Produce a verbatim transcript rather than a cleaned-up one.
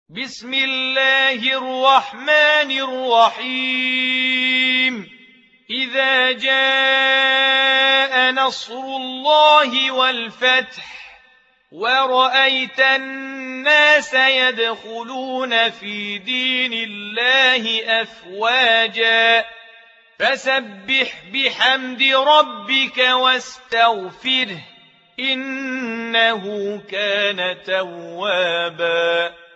بسم الله الرحمن الرحيم إذا جاء نصر الله والفتح ورأيت الناس يدخلون في دين الله أفواجا فسبح بحمد ربك واستغفره إنه كان توابا.